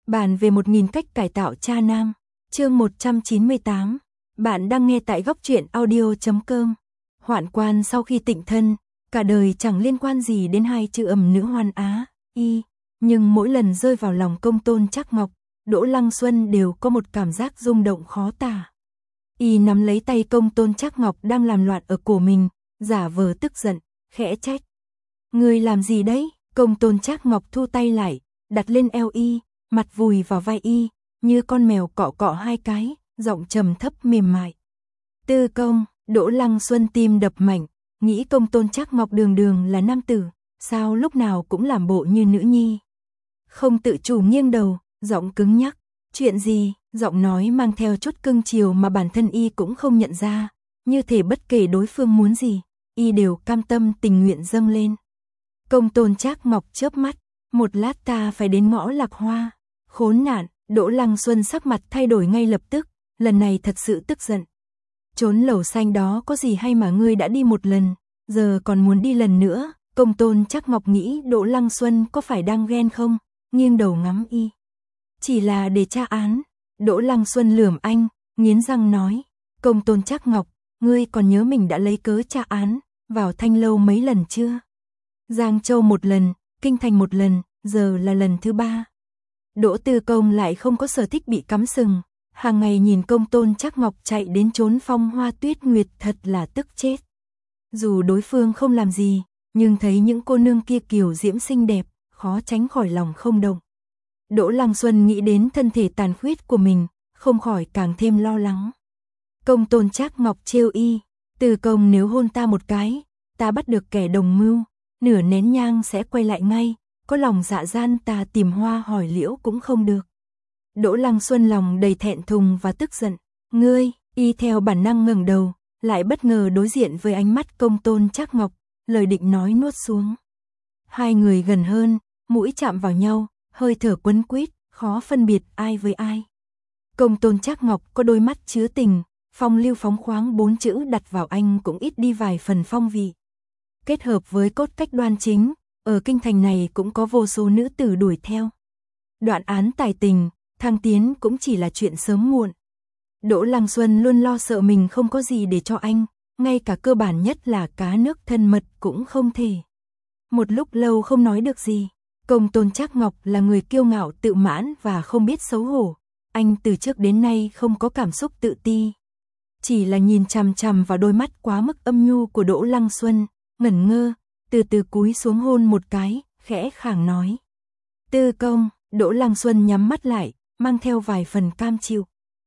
Bàn về 1000 cách cải tạo cha nam, chương 198. Bạn đang nghe tại góc truyện audio.com. Hoạn quan sau khi tịnh thân, cả đời chẳng liên quan gì đến hai chữ ầm nữ Hoan Á, y. Nhưng mỗi lần rơi vào lòng Công Tôn Trác Ngọc, Đỗ Lăng Xuân đều có một cảm giác rung động khó tả. Y nắm lấy tay Công Tôn Trác Ngọc đang làm loạn ở cổ mình, giả vờ tức giận, khẽ trách. Ngươi làm gì đấy? Công Tôn Trác Ngọc thu tay lại, đặt lên eo y, mặt vùi vào vai y, như con mèo cọ cọ hai cái, giọng trầm thấp mềm mại. Tư công, Đỗ Lăng Xuân tim đập mạnh, nghĩ Công Tôn Trác Ngọc đường đường là nam tử, sao lúc nào cũng làm bộ như nữ nhi. Không tự chủ nghiêng đầu, giọng cứng nhắc. Chuyện gì? Giọng nói mang theo chút cưng chiều mà bản thân y cũng không nhận ra, như thể bất kể đối phương muốn gì, y đều cam tâm tình nguyện dâng lên. Công Tôn Trác Ngọc chớp mắt, một lát ta phải đến ngõ Lạc Hoa. Khốn nạn, Đỗ Lăng Xuân sắc mặt thay đổi ngay lập tức, lần này thật sự tức giận. Trốn lầu xanh đó có gì hay mà ngươi đã đi một lần, giờ còn muốn đi lần nữa. Công Tôn Trác Ngọc nghĩ Đỗ Lăng Xuân có phải đang ghen không, nghiêng đầu ngắm y. Chỉ là để tra án. Đỗ Lăng Xuân lườm anh, nghiến răng nói. Công Tôn Trác Ngọc, ngươi còn nhớ mình đã lấy cớ tra án vào Thanh Lâu mấy lần chưa? Giang Châu một lần, Kinh Thành một lần, giờ là lần thứ 3. Đỗ Tư Công lại không có sở thích bị cắm sừng, hàng ngày nhìn Công Tôn Trác Ngọc chạy đến trốn Phong Hoa Tuyết Nguyệt thật là tức chết. Dù đối phương không làm gì, nhưng thấy những cô nương kia kiều diễm xinh đẹp, khó tránh khỏi lòng không động. Đỗ Lăng Xuân nghĩ đến thân thể tàn khuyết của mình, không khỏi càng thêm lo lắng. Công Tôn Trác Ngọc trêu y, Tư Công nếu hôn ta một cái, ta bắt được kẻ đồng mưu, nửa nén nhang sẽ quay lại ngay, có lòng dạ gian ta tìm hoa hỏi liễu cũng không được. Đỗ Lăng Xuân lòng đầy thẹn thùng và tức giận. Ngươi, y theo bản năng ngẩng đầu, lại bất ngờ đối diện với ánh mắt Công Tôn Trác Ngọc, lời định nói nuốt xuống. Hai người gần hơn, mũi chạm vào nhau, hơi thở quấn quýt, khó phân biệt ai với ai. Công Tôn Trác Ngọc có đôi mắt chứa tình, phong lưu phóng khoáng 4 chữ đặt vào anh cũng ít đi vài phần phong vị. Kết hợp với cốt cách đoan chính, ở kinh thành này cũng có vô số nữ tử đuổi theo. Đoạn án tài tình, thăng tiến cũng chỉ là chuyện sớm muộn. Đỗ Lăng Xuân luôn lo sợ mình không có gì để cho anh, ngay cả cơ bản nhất là cá nước thân mật cũng không thể. Một lúc lâu không nói được gì. Công Tôn Trác Ngọc là người kiêu ngạo tự mãn và không biết xấu hổ. Anh từ trước đến nay không có cảm xúc tự ti. Chỉ là nhìn chằm chằm vào đôi mắt quá mức âm nhu của Đỗ Lăng Xuân, ngẩn ngơ, từ từ cúi xuống hôn một cái, khẽ khàng nói. Tư công, Đỗ Lăng Xuân nhắm mắt lại, mang theo vài phần cam chịu.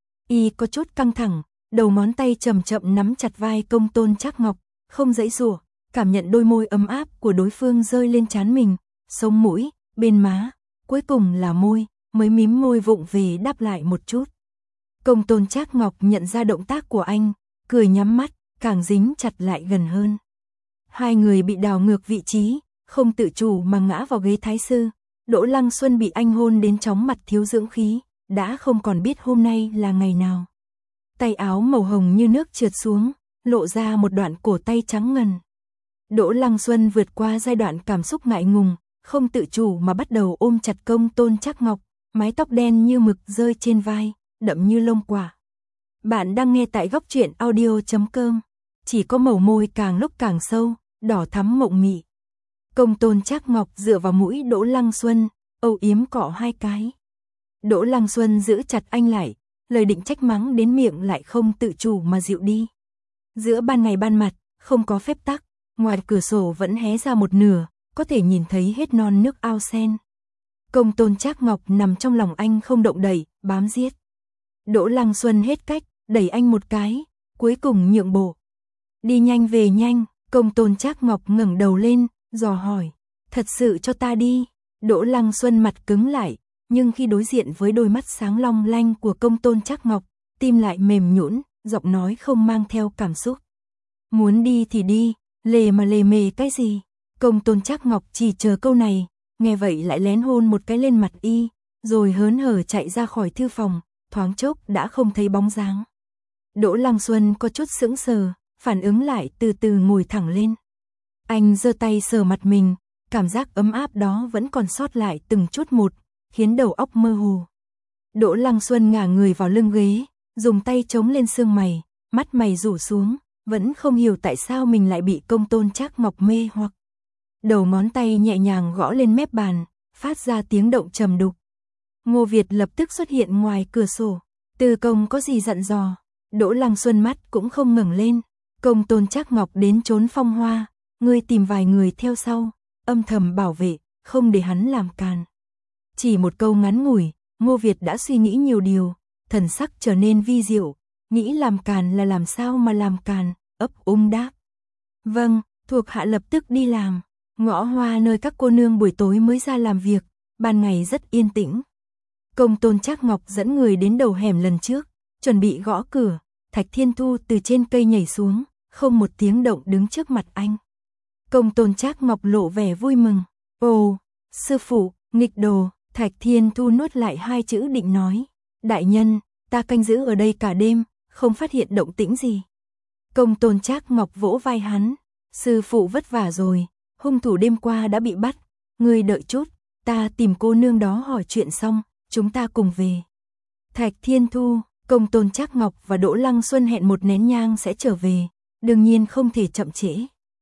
Y có chút căng thẳng, đầu ngón tay chậm chậm nắm chặt vai Công Tôn Trác Ngọc, không giãy giụa, cảm nhận đôi môi ấm áp của đối phương rơi lên trán mình, sống mũi, bên má, cuối cùng là môi, mới mím môi vụng về đáp lại một chút. Công Tôn Trác Ngọc nhận ra động tác của anh, cười nhắm mắt, càng dính chặt lại gần hơn. Hai người bị đảo ngược vị trí, không tự chủ mà ngã vào ghế thái sư. Đỗ Lăng Xuân bị anh hôn đến chóng mặt thiếu dưỡng khí, đã không còn biết hôm nay là ngày nào. Tay áo màu hồng như nước trượt xuống, lộ ra một đoạn cổ tay trắng ngần. Đỗ Lăng Xuân vượt qua giai đoạn cảm xúc ngại ngùng, không tự chủ mà bắt đầu ôm chặt Công Tôn Trác Ngọc, mái tóc đen như mực rơi trên vai, đậm như lông quả. Bạn đang nghe tại góc truyện audio.com. Chỉ có màu môi càng lúc càng sâu, đỏ thắm mộng mị. Công Tôn Trác Ngọc dựa vào mũi Đỗ Lăng Xuân, âu yếm cọ hai cái. Đỗ Lăng Xuân giữ chặt anh lại, lời định trách mắng đến miệng lại không tự chủ mà dịu đi. Giữa ban ngày ban mặt, không có phép tắc, ngoài cửa sổ vẫn hé ra một nửa, có thể nhìn thấy hết non nước ao sen. Công Tôn Trác Ngọc nằm trong lòng anh không động đậy, bám giết. Đỗ Lăng Xuân hết cách, đẩy anh một cái, cuối cùng nhượng bộ. Đi nhanh về nhanh. Công Tôn Trác Ngọc ngẩng đầu lên, dò hỏi. Thật sự cho ta đi. Đỗ Lăng Xuân mặt cứng lại, nhưng khi đối diện với đôi mắt sáng long lanh của Công Tôn Trác Ngọc, tim lại mềm nhũn, giọng nói không mang theo cảm xúc. Muốn đi thì đi, lề mà lề mề cái gì? Công Tôn Trác Ngọc chỉ chờ câu này, nghe vậy lại lén hôn một cái lên mặt y, rồi hớn hở chạy ra khỏi thư phòng, thoáng chốc đã không thấy bóng dáng. Đỗ Lăng Xuân có chút sững sờ, phản ứng lại từ từ ngồi thẳng lên. Anh giơ tay sờ mặt mình, cảm giác ấm áp đó vẫn còn sót lại từng chút một, khiến đầu óc mơ hồ. Đỗ Lăng Xuân ngả người vào lưng ghế, dùng tay chống lên xương mày, mắt mày rủ xuống, vẫn không hiểu tại sao mình lại bị Công Tôn Trác Ngọc mê hoặc. Đầu ngón tay nhẹ nhàng gõ lên mép bàn, phát ra tiếng động trầm đục. Ngô Việt lập tức xuất hiện ngoài cửa sổ. Từ Công có gì dặn dò? Đỗ Lăng Xuân mắt cũng không ngẩng lên. Công Tôn Trác Ngọc đến trốn Phong Hoa, ngươi tìm vài người theo sau, âm thầm bảo vệ, không để hắn làm càn. Chỉ một câu ngắn ngủi, Ngô Việt đã suy nghĩ nhiều điều, thần sắc trở nên vi diệu, nghĩ làm càn là làm sao mà làm càn, ấp úng đáp. Vâng, thuộc hạ lập tức đi làm. Ngõ Hoa nơi các cô nương buổi tối mới ra làm việc, ban ngày rất yên tĩnh. Công Tôn Trác Ngọc dẫn người đến đầu hẻm lần trước, chuẩn bị gõ cửa, Thạch Thiên Thu từ trên cây nhảy xuống, không một tiếng động đứng trước mặt anh. Công Tôn Trác Ngọc lộ vẻ vui mừng. Ồ, sư phụ, nghịch đồ. Thạch Thiên Thu nuốt lại hai chữ định nói. Đại nhân, ta canh giữ ở đây cả đêm, không phát hiện động tĩnh gì. Công Tôn Trác Ngọc vỗ vai hắn. Sư phụ vất vả rồi, hung thủ đêm qua đã bị bắt. Ngươi đợi chút, ta tìm cô nương đó hỏi chuyện xong, chúng ta cùng về. Thạch Thiên Thu, Công Tôn Trác Ngọc và Đỗ Lăng Xuân hẹn một nén nhang sẽ trở về, đương nhiên không thể chậm trễ.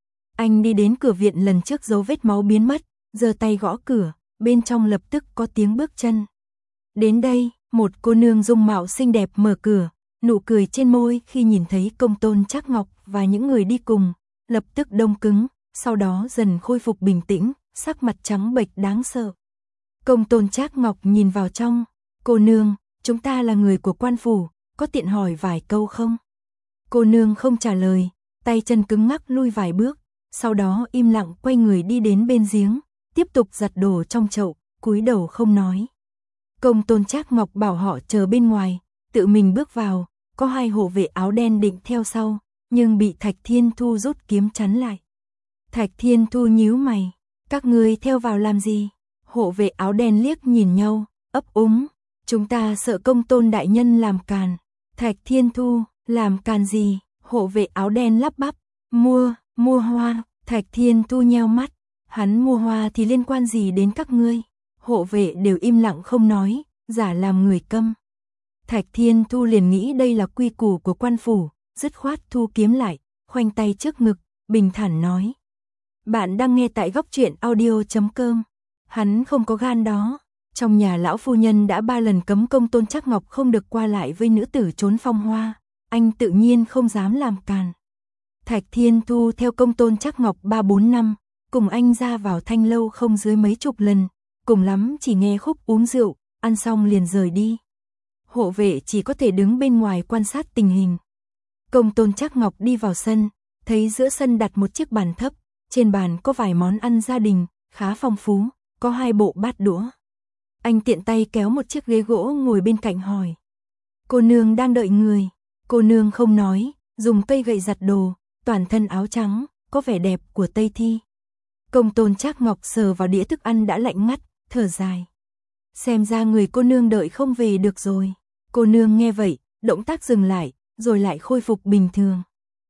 Anh đi đến cửa viện lần trước dấu vết máu biến mất, giơ tay gõ cửa, bên trong lập tức có tiếng bước chân. Đến đây, một cô nương dung mạo xinh đẹp mở cửa, nụ cười trên môi khi nhìn thấy Công Tôn Trác Ngọc và những người đi cùng, lập tức đông cứng, sau đó dần khôi phục bình tĩnh, sắc mặt trắng bệch đáng sợ. Công Tôn Trác Ngọc nhìn vào trong, cô nương, chúng ta là người của quan phủ, có tiện hỏi vài câu không? Cô nương không trả lời, tay chân cứng ngắc lui vài bước, sau đó im lặng quay người đi đến bên giếng, tiếp tục giặt đồ trong chậu, cúi đầu không nói. Công Tôn Trác Ngọc bảo họ chờ bên ngoài, tự mình bước vào, có hai hộ vệ áo đen định theo sau, nhưng bị Thạch Thiên Thu rút kiếm chắn lại. Thạch Thiên Thu nhíu mày, các ngươi theo vào làm gì? Hộ vệ áo đen liếc nhìn nhau, ấp úng, chúng ta sợ Công Tôn đại nhân làm càn. Thạch Thiên Thu, làm càn gì? Hộ vệ áo đen lắp bắp, mua hoa. Thạch Thiên Thu nheo mắt, hắn mua hoa thì liên quan gì đến các ngươi? Hộ vệ đều im lặng không nói, giả làm người câm. Thạch Thiên Thu liền nghĩ đây là quy củ của quan phủ, dứt khoát thu kiếm lại, khoanh tay trước ngực, bình thản nói. Bạn đang nghe tại góc truyện audio.com. Hắn không có gan đó. Trong nhà lão phu nhân đã 3 lần cấm Công Tôn Trác Ngọc không được qua lại với nữ tử trốn Phong Hoa, anh tự nhiên không dám làm càn. Thạch Thiên Thu theo Công Tôn Trác Ngọc 3-4 năm, cùng anh ra vào thanh lâu không dưới mấy chục lần, cùng lắm chỉ nghe khúc uống rượu, ăn xong liền rời đi. Hộ vệ chỉ có thể đứng bên ngoài quan sát tình hình. Công Tôn Trác Ngọc đi vào sân, thấy giữa sân đặt một chiếc bàn thấp, trên bàn có vài món ăn gia đình, khá phong phú, có 2 bộ bát đũa. Anh tiện tay kéo một chiếc ghế gỗ ngồi bên cạnh hỏi. Cô nương đang đợi người. Cô nương không nói, dùng cây gậy giặt đồ, toàn thân áo trắng, có vẻ đẹp của Tây Thi. Công Tôn Trác Ngọc sờ vào đĩa thức ăn đã lạnh ngắt, thở dài. Xem ra người cô nương đợi không về được rồi. Cô nương nghe vậy, động tác dừng lại, rồi lại khôi phục bình thường.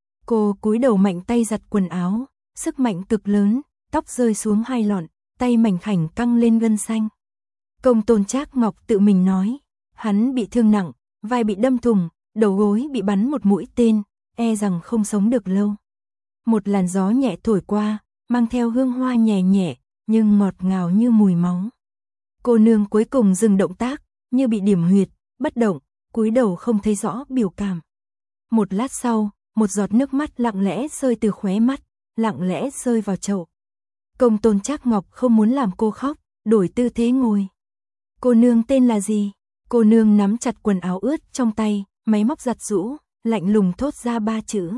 Cô cúi đầu mạnh tay giặt quần áo, sức mạnh cực lớn, tóc rơi xuống 2 lọn, tay mảnh khảnh căng lên gân xanh. Công Tôn Trác Ngọc tự mình nói, hắn bị thương nặng, vai bị đâm thủng, đầu gối bị bắn một mũi tên, e rằng không sống được lâu. Một làn gió nhẹ thổi qua, mang theo hương hoa nhẹ nhẹ, nhưng ngọt ngào như mùi máu. Cô nương cuối cùng dừng động tác, như bị điểm huyệt, bất động, cúi đầu không thấy rõ biểu cảm. Một lát sau, một giọt nước mắt lặng lẽ rơi từ khóe mắt, lặng lẽ rơi vào chậu. Công Tôn Trác Ngọc không muốn làm cô khóc, đổi tư thế ngồi. Cô nương tên là gì? Cô nương nắm chặt quần áo ướt trong tay, máy móc giặt giũ, lạnh lùng thốt ra 3 chữ.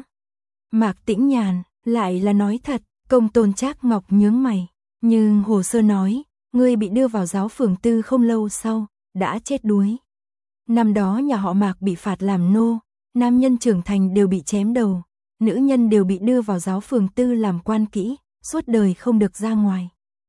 Mạc Tĩnh Nhàn, lại là nói thật. Công Tôn Trác Ngọc nhướng mày, nhưng hồ sơ nói, ngươi bị đưa vào giáo phường tư không lâu sau, đã chết đuối. Năm đó nhà họ Mạc bị phạt làm nô, nam nhân trưởng thành đều bị chém đầu, nữ nhân đều bị đưa vào giáo phường tư làm quan kỹ, suốt đời không được ra ngoài.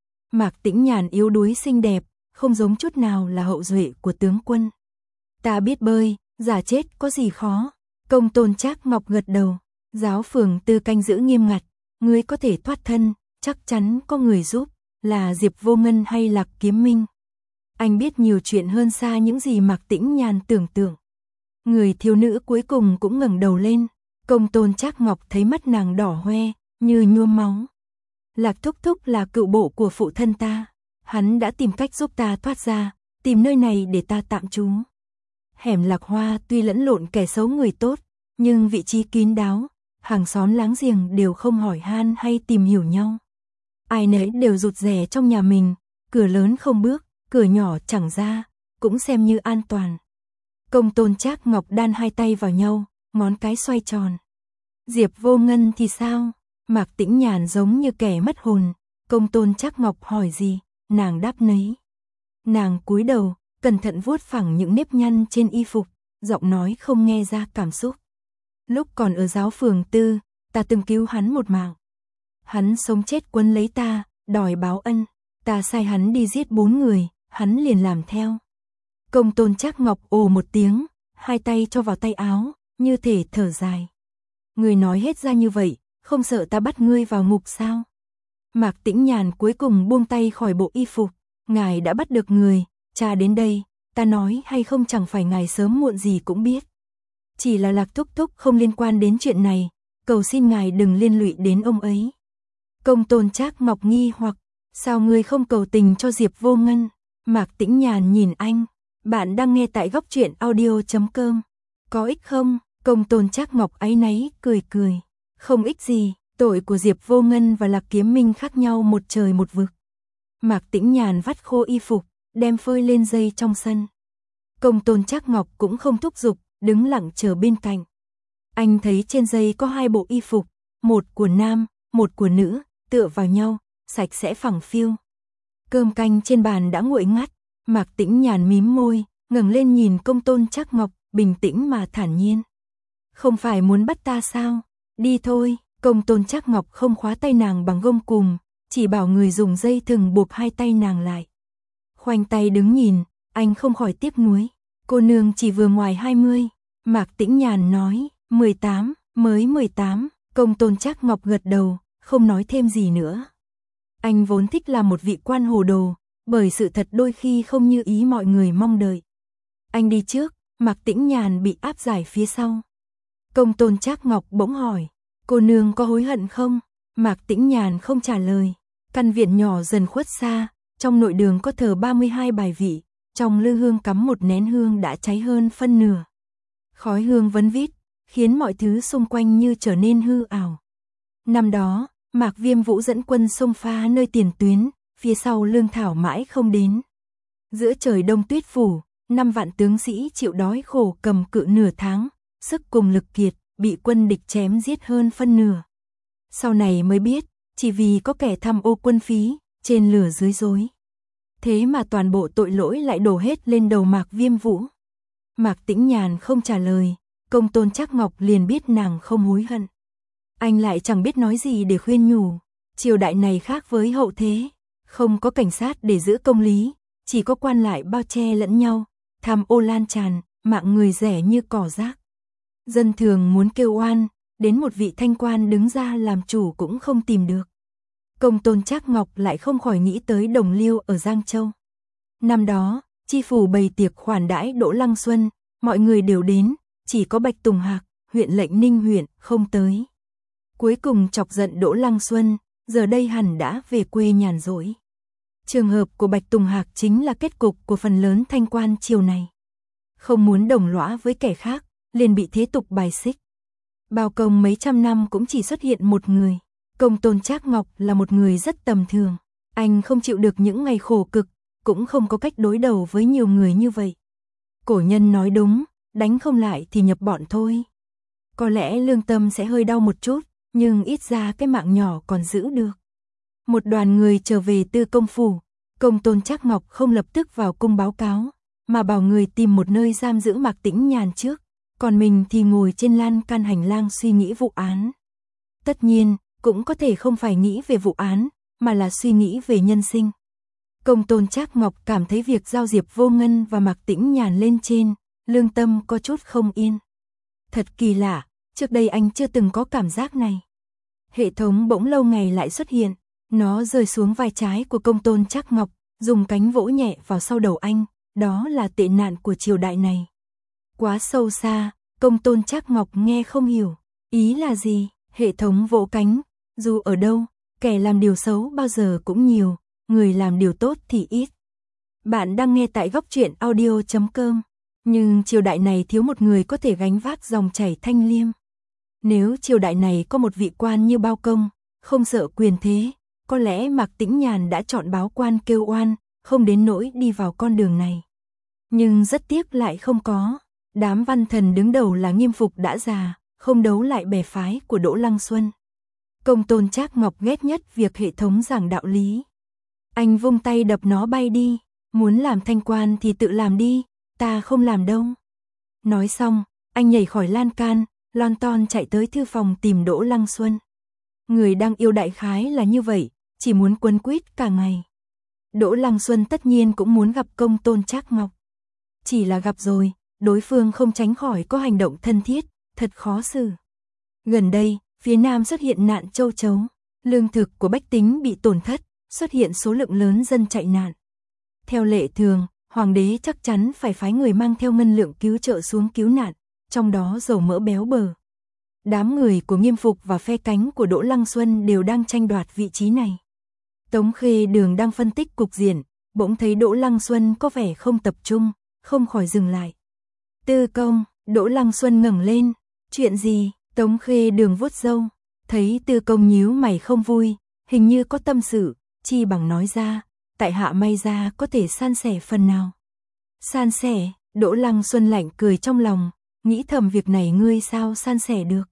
Mạc Tĩnh Nhàn yếu đuối xinh đẹp, không giống chút nào là hậu duệ của tướng quân. Ta biết bơi, giả chết có gì khó. Công Tôn Trác Ngọc gật đầu, giáo phường tư canh giữ nghiêm ngặt, ngươi có thể thoát thân, chắc chắn có người giúp, là Diệp Vô Ngân hay Lạc Kiếm Minh. Anh biết nhiều chuyện hơn xa những gì Mạc Tĩnh Nhàn tưởng tượng. Người thiếu nữ cuối cùng cũng ngẩng đầu lên, Công Tôn Trác Ngọc thấy mắt nàng đỏ hoe, như nhuốm máu. Lạc thúc thúc là cựu bộ của phụ thân ta, hắn đã tìm cách giúp ta thoát ra, tìm nơi này để ta tạm trú. Hẻm Lạc Hoa tuy lẫn lộn kẻ xấu người tốt, nhưng vị trí kín đáo, hàng xóm láng giềng đều không hỏi han hay tìm hiểu nhau. Ai nấy đều rụt rè trong nhà mình, cửa lớn không bước, cửa nhỏ chẳng ra, cũng xem như an toàn. Công Tôn Trác Ngọc đan hai tay vào nhau, ngón cái xoay tròn. Diệp Vô Ngân thì sao? Mạc Tĩnh Nhàn giống như kẻ mất hồn, Công Tôn Trác Ngọc hỏi gì, nàng đáp nấy. Nàng cúi đầu, cẩn thận vuốt phẳng những nếp nhăn trên y phục, giọng nói không nghe ra cảm xúc. Lúc còn ở giáo phường tư, ta từng cứu hắn một mạng. Hắn sống chết quấn lấy ta, đòi báo ân, ta sai hắn đi giết 4 người, hắn liền làm theo. Công Tôn Trác Ngọc ồ một tiếng, hai tay cho vào tay áo, như thể thở dài. Người nói hết ra như vậy, không sợ ta bắt ngươi vào ngục sao? Mạc Tĩnh Nhàn cuối cùng buông tay khỏi bộ y phục, ngài đã bắt được người, cha đến đây, ta nói hay không chẳng phải ngài sớm muộn gì cũng biết. Chỉ là Lạc thúc thúc không liên quan đến chuyện này, cầu xin ngài đừng liên lụy đến ông ấy. Công Tôn Trác Ngọc nghi hoặc, sao ngươi không cầu tình cho Diệp Vô Ngân? Mạc Tĩnh Nhàn nhìn anh, bạn đang nghe tại góc truyện audio.com. Có ích không? Công Tôn Trác Ngọc áy náy cười cười. Không ích gì, tội của Diệp Vô Ngân và Lạc Kiếm Minh khác nhau một trời một vực. Mạc Tĩnh Nhàn vắt khô y phục, đem phơi lên dây trong sân. Công Tôn Trác Ngọc cũng không thúc giục, đứng lặng chờ bên cạnh. Anh thấy trên dây có 2 bộ y phục, một của nam, một của nữ, tựa vào nhau, sạch sẽ phẳng phiu. Cơm canh trên bàn đã nguội ngắt, Mạc Tĩnh Nhàn mím môi, ngẩng lên nhìn Công Tôn Trác Ngọc, bình tĩnh mà thản nhiên. Không phải muốn bắt ta sao? Đi thôi. Công Tôn Trác Ngọc không khóa tay nàng bằng gông cùm, chỉ bảo người dùng dây thừng buộc 2 tay nàng lại. Khoanh tay đứng nhìn, anh không khỏi tiếc nuối. Cô nương chỉ vừa ngoài 20. Mạc Tĩnh Nhàn nói, 18, mới 18. Công Tôn Trác Ngọc gật đầu, không nói thêm gì nữa. Anh vốn thích làm một vị quan hồ đồ, bởi sự thật đôi khi không như ý mọi người mong đợi. Anh đi trước, Mạc Tĩnh Nhàn bị áp giải phía sau. Công Tôn Trác Ngọc bỗng hỏi, cô nương có hối hận không? Mạc Tĩnh Nhàn không trả lời. Căn viện nhỏ dần khuất xa, trong nội đường có thờ 32 bài vị, trong lư hương cắm một nén hương đã cháy hơn phân nửa. Khói hương vấn vít, khiến mọi thứ xung quanh như trở nên hư ảo. Năm đó, Mạc Viêm Vũ dẫn quân xông pha nơi tiền tuyến, phía sau lương thảo mãi không đến. Giữa trời đông tuyết phủ, 5 vạn tướng sĩ chịu đói khổ cầm cự nửa tháng, sức cùng lực kiệt, bị quân địch chém giết hơn phân nửa. Sau này mới biết, chỉ vì có kẻ tham ô quân phí, trên lửa dưới dối. Thế mà toàn bộ tội lỗi lại đổ hết lên đầu Mạc Viêm Vũ. Mạc Tĩnh Nhàn không trả lời, Công Tôn Trác Ngọc liền biết nàng không hối hận. Anh lại chẳng biết nói gì để khuyên nhủ. Triều đại này khác với hậu thế, không có cảnh sát để giữ công lý, chỉ có quan lại bao che lẫn nhau, tham ô lan tràn, mạng người rẻ như cỏ rác. Dân thường muốn kêu oan, đến một vị thanh quan đứng ra làm chủ cũng không tìm được. Công Tôn Trác Ngọc lại không khỏi nghĩ tới Đồng Liêu ở Giang Châu. Năm đó, chi phủ bày tiệc khoản đãi Đỗ Lăng Xuân, mọi người đều đến, chỉ có Bạch Tùng Hạc, huyện lệnh Ninh huyện, không tới. Cuối cùng chọc giận Đỗ Lăng Xuân, giờ đây hẳn đã về quê nhàn rỗi. Trường hợp của Bạch Tùng Hạc chính là kết cục của phần lớn thanh quan triều này. Không muốn đồng lõa với kẻ khác, liền bị thế tục bài xích. Bao công mấy trăm năm cũng chỉ xuất hiện một người. Công Tôn Trác Ngọc là một người rất tầm thường. Anh không chịu được những ngày khổ cực, cũng không có cách đối đầu với nhiều người như vậy. Cổ nhân nói đúng, đánh không lại thì nhập bọn thôi. Có lẽ lương tâm sẽ hơi đau một chút, nhưng ít ra cái mạng nhỏ còn giữ được. Một đoàn người trở về Tư Công phủ, Công Tôn Trác Ngọc không lập tức vào cung báo cáo, mà bảo người tìm một nơi giam giữ Mạc Tĩnh Nhàn trước, còn mình thì ngồi trên lan can hành lang suy nghĩ vụ án. Tất nhiên, cũng có thể không phải nghĩ về vụ án, mà là suy nghĩ về nhân sinh. Công Tôn Trác Ngọc cảm thấy việc giao Diệp Vô Ngân và Mạc Tĩnh Nhàn lên trên, lương tâm có chút không yên. Thật kỳ lạ, trước đây anh chưa từng có cảm giác này. Hệ thống bỗng lâu ngày lại xuất hiện, nó rơi xuống vai trái của Công Tôn Trác Ngọc, dùng cánh vỗ nhẹ vào sau đầu anh, đó là tệ nạn của triều đại này. Quá sâu xa, Công Tôn Trác Ngọc nghe không hiểu, ý là gì, hệ thống vỗ cánh, dù ở đâu, kẻ làm điều xấu bao giờ cũng nhiều, người làm điều tốt thì ít. Bạn đang nghe tại góc truyện audio.com, nhưng triều đại này thiếu một người có thể gánh vác dòng chảy thanh liêm. Nếu triều đại này có một vị quan như Bao Công, không sợ quyền thế, có lẽ Mạc Tĩnh Nhàn đã chọn báo quan kêu oan, không đến nỗi đi vào con đường này. Nhưng rất tiếc lại không có. Đám văn thần đứng đầu là Nghiêm Phục đã già, không đấu lại bè phái của Đỗ Lăng Xuân. Công Tôn Trác Ngọc ghét nhất việc hệ thống giảng đạo lý. Anh vung tay đập nó bay đi, muốn làm thanh quan thì tự làm đi, ta không làm đâu. Nói xong, anh nhảy khỏi lan can, lon ton chạy tới thư phòng tìm Đỗ Lăng Xuân. Người đang yêu đại khái là như vậy, chỉ muốn quấn quýt cả ngày. Đỗ Lăng Xuân tất nhiên cũng muốn gặp Công Tôn Trác Ngọc. Chỉ là gặp rồi, đối phương không tránh khỏi có hành động thân thiết, thật khó xử. Gần đây, phía Nam xuất hiện nạn châu chấu, lương thực của bách tính bị tổn thất, xuất hiện số lượng lớn dân chạy nạn. Theo lệ thường, hoàng đế chắc chắn phải phái người mang theo ngân lượng cứu trợ xuống cứu nạn, trong đó dầu mỡ béo bở. Đám người của Nghiêm Phục và phe cánh của Đỗ Lăng Xuân đều đang tranh đoạt vị trí này. Tống Khê Đường đang phân tích cục diện, bỗng thấy Đỗ Lăng Xuân có vẻ không tập trung, không khỏi dừng lại. Tư công, Đỗ Lăng Xuân ngẩng lên, chuyện gì? Tống Khê Đường vuốt râu, thấy Tư công nhíu mày không vui, hình như có tâm sự, chi bằng nói ra, tại hạ may ra có thể san sẻ phần nào. San sẻ, Đỗ Lăng Xuân lạnh cười trong lòng, nghĩ thầm việc này ngươi sao san sẻ được.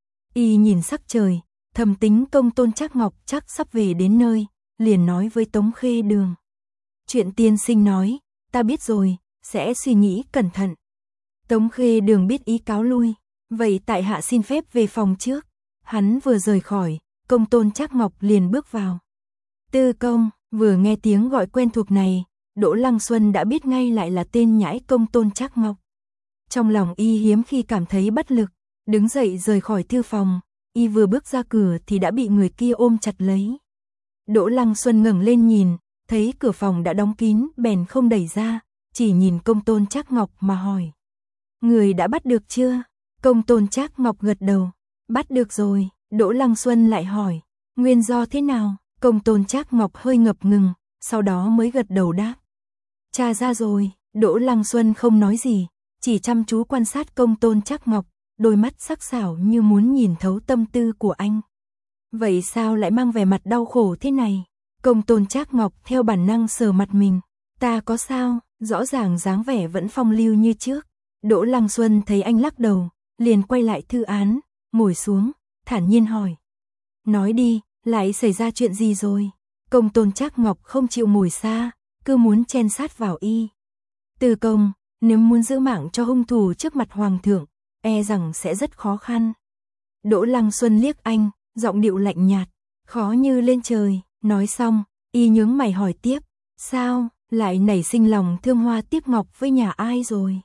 Y nhìn sắc trời, thầm tính Công Tôn Trác Ngọc chắc sắp về đến nơi, liền nói với Tống Khê Đường. Chuyện tiên sinh nói, ta biết rồi, sẽ suy nghĩ cẩn thận. Tống Khê Đường biết ý cáo lui, vậy tại hạ xin phép về phòng trước. Hắn vừa rời khỏi, Công Tôn Trác Ngọc liền bước vào. Tư công, vừa nghe tiếng gọi quen thuộc này, Đỗ Lăng Xuân đã biết ngay lại là tên nhãi Công Tôn Trác Ngọc. Trong lòng y hiếm khi cảm thấy bất lực, đứng dậy rời khỏi thư phòng, y vừa bước ra cửa thì đã bị người kia ôm chặt lấy. Đỗ Lăng Xuân ngẩng lên nhìn, thấy cửa phòng đã đóng kín, bèn không đẩy ra, chỉ nhìn Công Tôn Trác Ngọc mà hỏi. Người đã bắt được chưa? Công Tôn Trác Ngọc gật đầu. Bắt được rồi. Đỗ Lăng Xuân lại hỏi. Nguyên do thế nào? Công Tôn Trác Ngọc hơi ngập ngừng, sau đó mới gật đầu đáp. Tra ra rồi. Đỗ Lăng Xuân không nói gì, chỉ chăm chú quan sát Công Tôn Trác Ngọc, đôi mắt sắc sảo như muốn nhìn thấu tâm tư của anh. Vậy sao lại mang vẻ mặt đau khổ thế này? Công Tôn Trác Ngọc theo bản năng sờ mặt mình. Ta có sao? Rõ ràng dáng vẻ vẫn phong lưu như trước. Đỗ Lăng Xuân thấy anh lắc đầu, liền quay lại thư án, ngồi xuống, thản nhiên hỏi. Nói đi, lại xảy ra chuyện gì rồi? Công Tôn Trác Ngọc không chịu ngồi xa, cứ muốn chen sát vào y. Tư công, nếu muốn giữ mạng cho hung thủ trước mặt hoàng thượng, e rằng sẽ rất khó khăn. Đỗ Lăng Xuân liếc anh, giọng điệu lạnh nhạt, khó như lên trời. Nói xong, y nhướng mày hỏi tiếp, sao, lại nảy sinh lòng thương Hoa Tiếp Ngọc với nhà ai rồi?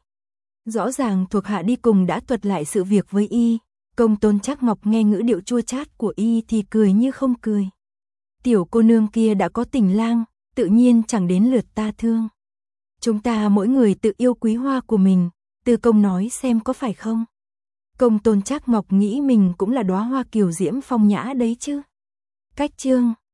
Rõ ràng thuộc hạ đi cùng đã thuật lại sự việc với y. Công Tôn Trác Ngọc nghe ngữ điệu chua chát của y thì cười như không cười. Tiểu cô nương kia đã có tình lang, tự nhiên chẳng đến lượt ta thương. Chúng ta mỗi người tự yêu quý hoa của mình, Tư công nói xem có phải không? Công Tôn Trác Ngọc nghĩ mình cũng là đóa hoa kiều diễm phong nhã đấy chứ. Cách chương